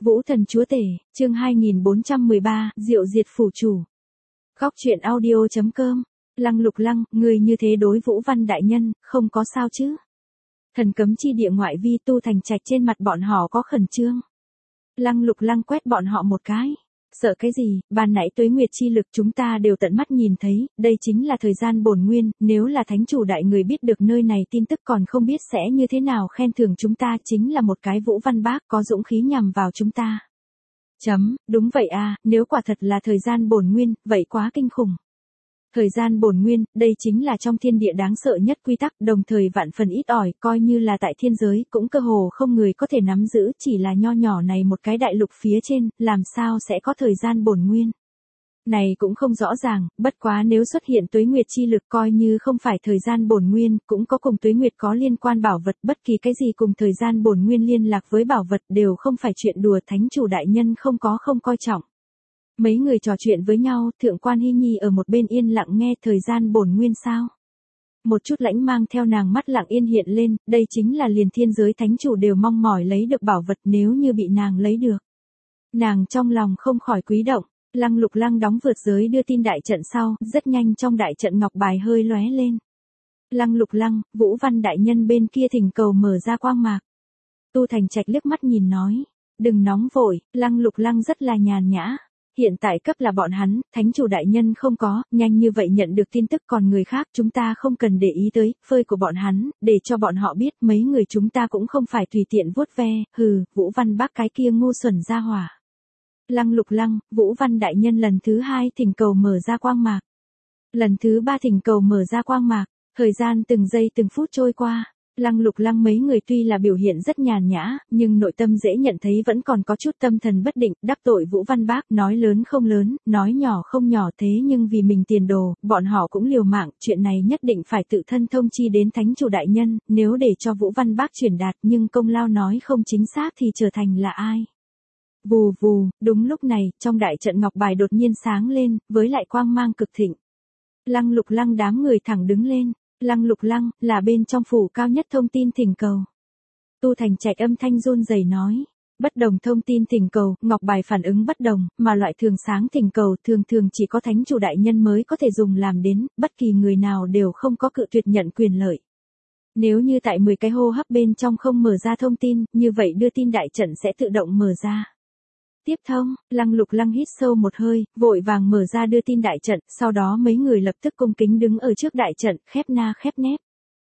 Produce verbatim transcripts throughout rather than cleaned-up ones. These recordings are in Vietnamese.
Vũ thần chúa tể, chương hai nghìn bốn trăm mười ba, Diệu diệt phủ chủ. Góc truyện audio.com, Lăng Lục Lăng, người như thế đối Vũ Văn đại nhân, không có sao chứ? Thần cấm chi địa ngoại vi Tu Thành Trạch trên mặt bọn họ có khẩn trương. Lăng Lục Lăng quét bọn họ một cái. Sợ cái gì, ban nãy tuế nguyệt chi lực chúng ta đều tận mắt nhìn thấy, đây chính là thời gian bổn nguyên, nếu là thánh chủ đại người biết được nơi này tin tức còn không biết sẽ như thế nào khen thưởng chúng ta, chính là một cái Vũ Văn bác có dũng khí nhằm vào chúng ta. Chấm, đúng vậy à, nếu quả thật là thời gian bổn nguyên, vậy quá kinh khủng. Thời gian bổn nguyên, đây chính là trong thiên địa đáng sợ nhất quy tắc, đồng thời vạn phần ít ỏi, coi như là tại thiên giới, cũng cơ hồ không người có thể nắm giữ, chỉ là nho nhỏ này một cái đại lục phía trên, làm sao sẽ có thời gian bổn nguyên. Này cũng không rõ ràng, bất quá nếu xuất hiện tuế nguyệt chi lực coi như không phải thời gian bổn nguyên, cũng có cùng tuế nguyệt có liên quan bảo vật, bất kỳ cái gì cùng thời gian bổn nguyên liên lạc với bảo vật đều không phải chuyện đùa, thánh chủ đại nhân không có không coi trọng. Mấy người trò chuyện với nhau, Thượng quan Hy Nhi ở một bên yên lặng nghe thời gian bổn nguyên sao. Một chút lãnh mang theo nàng mắt lặng yên hiện lên, đây chính là liền thiên giới thánh chủ đều mong mỏi lấy được bảo vật nếu như bị nàng lấy được. Nàng trong lòng không khỏi quý động, Lăng Lục Lăng đóng vượt giới đưa tin đại trận sau, rất nhanh trong đại trận ngọc bài hơi lóe lên. Lăng Lục Lăng, Vũ Văn đại nhân bên kia thỉnh cầu mở ra quang mạc. Tu Thành Trạch liếc mắt nhìn nói, đừng nóng vội, Lăng Lục Lăng rất là nhàn nhã. Hiện tại cấp là bọn hắn, thánh chủ đại nhân không có, nhanh như vậy nhận được tin tức còn người khác chúng ta không cần để ý tới, phơi của bọn hắn, để cho bọn họ biết mấy người chúng ta cũng không phải tùy tiện vuốt ve, hừ, Vũ Văn bác cái kia ngu xuẩn ra hỏa. Lăng Lục Lăng, Vũ Văn đại nhân lần thứ hai thỉnh cầu mở ra quang mạc. Lần thứ ba thỉnh cầu mở ra quang mạc, thời gian từng giây từng phút trôi qua. Lăng Lục Lăng mấy người tuy là biểu hiện rất nhàn nhã, nhưng nội tâm dễ nhận thấy vẫn còn có chút tâm thần bất định, đắc tội Vũ Văn bác, nói lớn không lớn, nói nhỏ không nhỏ thế nhưng vì mình tiền đồ, bọn họ cũng liều mạng, chuyện này nhất định phải tự thân thông chi đến thánh chủ đại nhân, nếu để cho Vũ Văn bác truyền đạt nhưng công lao nói không chính xác thì trở thành là ai. Vù vù, đúng lúc này, trong đại trận ngọc bài đột nhiên sáng lên, với lại quang mang cực thịnh. Lăng Lục Lăng đám người thẳng đứng lên. Lăng Lục Lăng, là bên trong phủ cao nhất thông tin thỉnh cầu. Tu Thành Trạch âm thanh run rẩy nói. Bất đồng thông tin thỉnh cầu, ngọc bài phản ứng bất đồng, mà loại thường sáng thỉnh cầu thường thường chỉ có thánh chủ đại nhân mới có thể dùng làm đến, bất kỳ người nào đều không có cự tuyệt nhận quyền lợi. Nếu như tại mười cái hô hấp bên trong không mở ra thông tin, như vậy đưa tin đại trận sẽ tự động mở ra. Tiếp thông, Lăng Lục Lăng hít sâu một hơi, vội vàng mở ra đưa tin đại trận, sau đó mấy người lập tức cung kính đứng ở trước đại trận, khép na khép nép.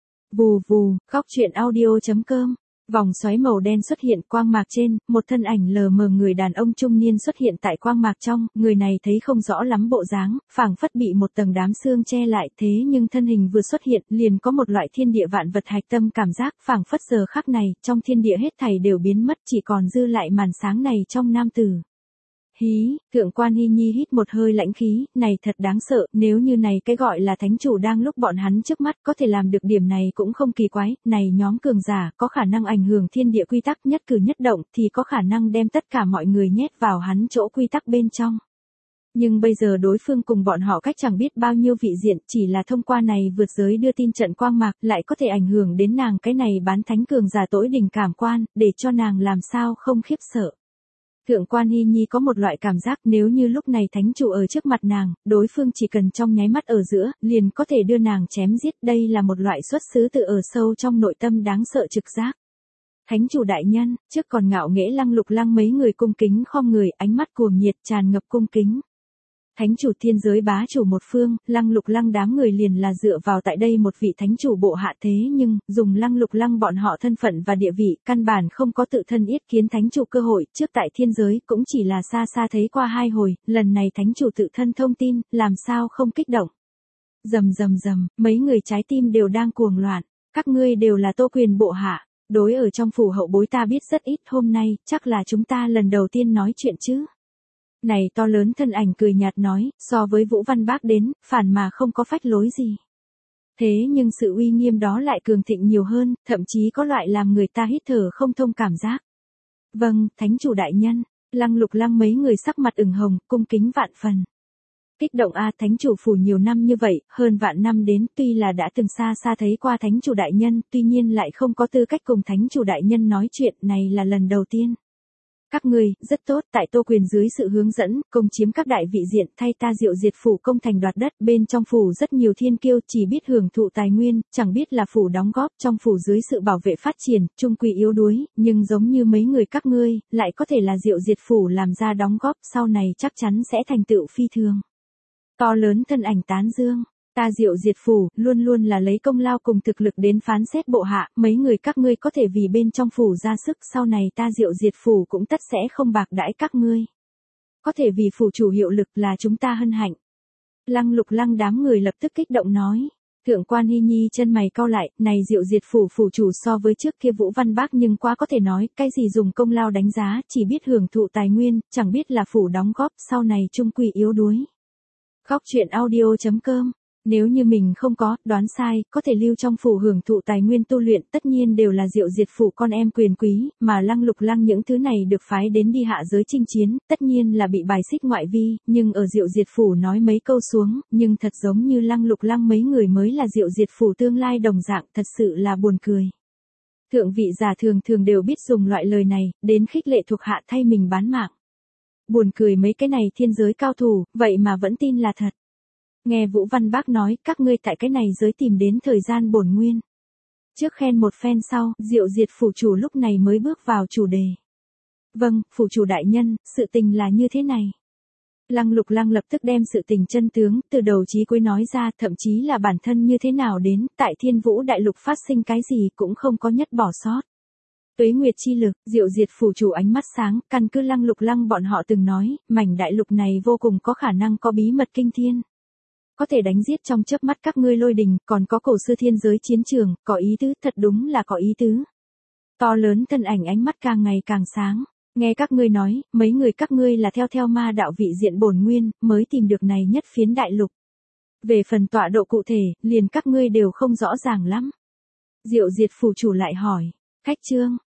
Vù vù, góc truyện audio.com, vòng xoáy màu đen xuất hiện quang mạc trên, một thân ảnh lờ mờ người đàn ông trung niên xuất hiện tại quang mạc trong, người này thấy không rõ lắm bộ dáng, phảng phất bị một tầng đám sương che lại thế nhưng thân hình vừa xuất hiện liền có một loại thiên địa vạn vật hạch tâm cảm giác, phảng phất giờ khắc này, trong thiên địa hết thảy đều biến mất chỉ còn dư lại màn sáng này trong nam tử. Hí, Thượng quan Hy Nhi hít một hơi lãnh khí, này thật đáng sợ, nếu như này cái gọi là thánh chủ đang lúc bọn hắn trước mắt có thể làm được điểm này cũng không kỳ quái, này nhóm cường giả có khả năng ảnh hưởng thiên địa quy tắc nhất cử nhất động thì có khả năng đem tất cả mọi người nhét vào hắn chỗ quy tắc bên trong. Nhưng bây giờ đối phương cùng bọn họ cách chẳng biết bao nhiêu vị diện, chỉ là thông qua này vượt giới đưa tin trận quang mạc lại có thể ảnh hưởng đến nàng cái này bán thánh cường giả tối đỉnh cảm quan, để cho nàng làm sao không khiếp sợ. Thượng quan Hy Nhi có một loại cảm giác nếu như lúc này thánh chủ ở trước mặt nàng, đối phương chỉ cần trong nháy mắt ở giữa, liền có thể đưa nàng chém giết, đây là một loại xuất xứ từ ở sâu trong nội tâm đáng sợ trực giác. Thánh chủ đại nhân, trước còn ngạo nghễ Lăng Lục Lăng mấy người cung kính khom người, ánh mắt cuồng nhiệt tràn ngập cung kính. Thánh chủ thiên giới bá chủ một phương, Lăng Lục Lăng đám người liền là dựa vào tại đây một vị thánh chủ bộ hạ thế nhưng, dùng Lăng Lục Lăng bọn họ thân phận và địa vị, căn bản không có tự thân yết kiến thánh chủ cơ hội, trước tại thiên giới cũng chỉ là xa xa thấy qua hai hồi, lần này thánh chủ tự thân thông tin, làm sao không kích động. Rầm rầm rầm, mấy người trái tim đều đang cuồng loạn, các ngươi đều là Tô Quyền bộ hạ, đối ở trong phủ hậu bối ta biết rất ít, hôm nay, chắc là chúng ta lần đầu tiên nói chuyện chứ. Này to lớn thân ảnh cười nhạt nói, so với Vũ Văn bác đến, phản mà không có phách lối gì. Thế nhưng sự uy nghiêm đó lại cường thịnh nhiều hơn, thậm chí có loại làm người ta hít thở không thông cảm giác. Vâng, thánh chủ đại nhân, Lăng Lục Lăng mấy người sắc mặt ửng hồng, cung kính vạn phần. Kích động a, thánh chủ phủ nhiều năm như vậy, hơn vạn năm đến, tuy là đã từng xa xa thấy qua thánh chủ đại nhân, tuy nhiên lại không có tư cách cùng thánh chủ đại nhân nói chuyện, này là lần đầu tiên. Các ngươi, rất tốt, tại Tô Quyền dưới sự hướng dẫn, công chiếm các đại vị diện, thay ta Diệu Diệt phủ công thành đoạt đất, bên trong phủ rất nhiều thiên kiêu, chỉ biết hưởng thụ tài nguyên, chẳng biết là phủ đóng góp, trong phủ dưới sự bảo vệ phát triển, trung quy yếu đuối, nhưng giống như mấy người các ngươi, lại có thể là Diệu Diệt phủ làm ra đóng góp, sau này chắc chắn sẽ thành tựu phi thường. To lớn thân ảnh tán dương. Ta Diệu Diệt phủ, luôn luôn là lấy công lao cùng thực lực đến phán xét bộ hạ, mấy người các ngươi có thể vì bên trong phủ ra sức, sau này ta Diệu Diệt phủ cũng tất sẽ không bạc đãi các ngươi. Có thể vì phủ chủ hiệu lực là chúng ta hân hạnh. Lăng Lục Lăng đám người lập tức kích động nói. Thượng quan Hy Nhi chân mày cau lại, này Diệu Diệt phủ phủ chủ so với trước kia Vũ Văn Bác nhưng quá có thể nói, cái gì dùng công lao đánh giá, chỉ biết hưởng thụ tài nguyên, chẳng biết là phủ đóng góp, sau này trung quy yếu đuối. Góc truyện audio chấm com. Nếu như mình không có, đoán sai, có thể lưu trong phủ hưởng thụ tài nguyên tu luyện, tất nhiên đều là Diệu Diệt phủ con em quyền quý, mà Lăng Lục Lăng những thứ này được phái đến đi hạ giới chinh chiến, tất nhiên là bị bài xích ngoại vi, nhưng ở Diệu Diệt phủ nói mấy câu xuống, nhưng thật giống như Lăng Lục Lăng mấy người mới là Diệu Diệt phủ tương lai đồng dạng, thật sự là buồn cười. Thượng vị giả thường thường đều biết dùng loại lời này, đến khích lệ thuộc hạ thay mình bán mạng. Buồn cười mấy cái này thiên giới cao thủ, vậy mà vẫn tin là thật. Nghe Vũ Văn Bác nói, các ngươi tại cái này giới tìm đến thời gian bổn nguyên. Trước khen một phen sau, Diệu Diệt phủ chủ lúc này mới bước vào chủ đề. Vâng, phủ chủ đại nhân, sự tình là như thế này. Lăng Lục Lăng lập tức đem sự tình chân tướng, từ đầu chí cuối nói ra, thậm chí là bản thân như thế nào đến, tại Thiên Vũ đại lục phát sinh cái gì cũng không có nhất bỏ sót. Tuế Nguyệt chi lực, Diệu Diệt phủ chủ ánh mắt sáng, căn cứ Lăng Lục Lăng bọn họ từng nói, mảnh đại lục này vô cùng có khả năng có bí mật kinh thiên. Có thể đánh giết trong chớp mắt các ngươi lôi đình, còn có cổ xưa thiên giới chiến trường, có ý tứ, thật đúng là có ý tứ. To lớn thân ảnh ánh mắt càng ngày càng sáng, nghe các ngươi nói, mấy người các ngươi là theo theo ma đạo vị diện bổn nguyên, mới tìm được này nhất phiến đại lục. Về phần tọa độ cụ thể, liền các ngươi đều không rõ ràng lắm. Diệu Diệt phủ chủ lại hỏi, khách trương,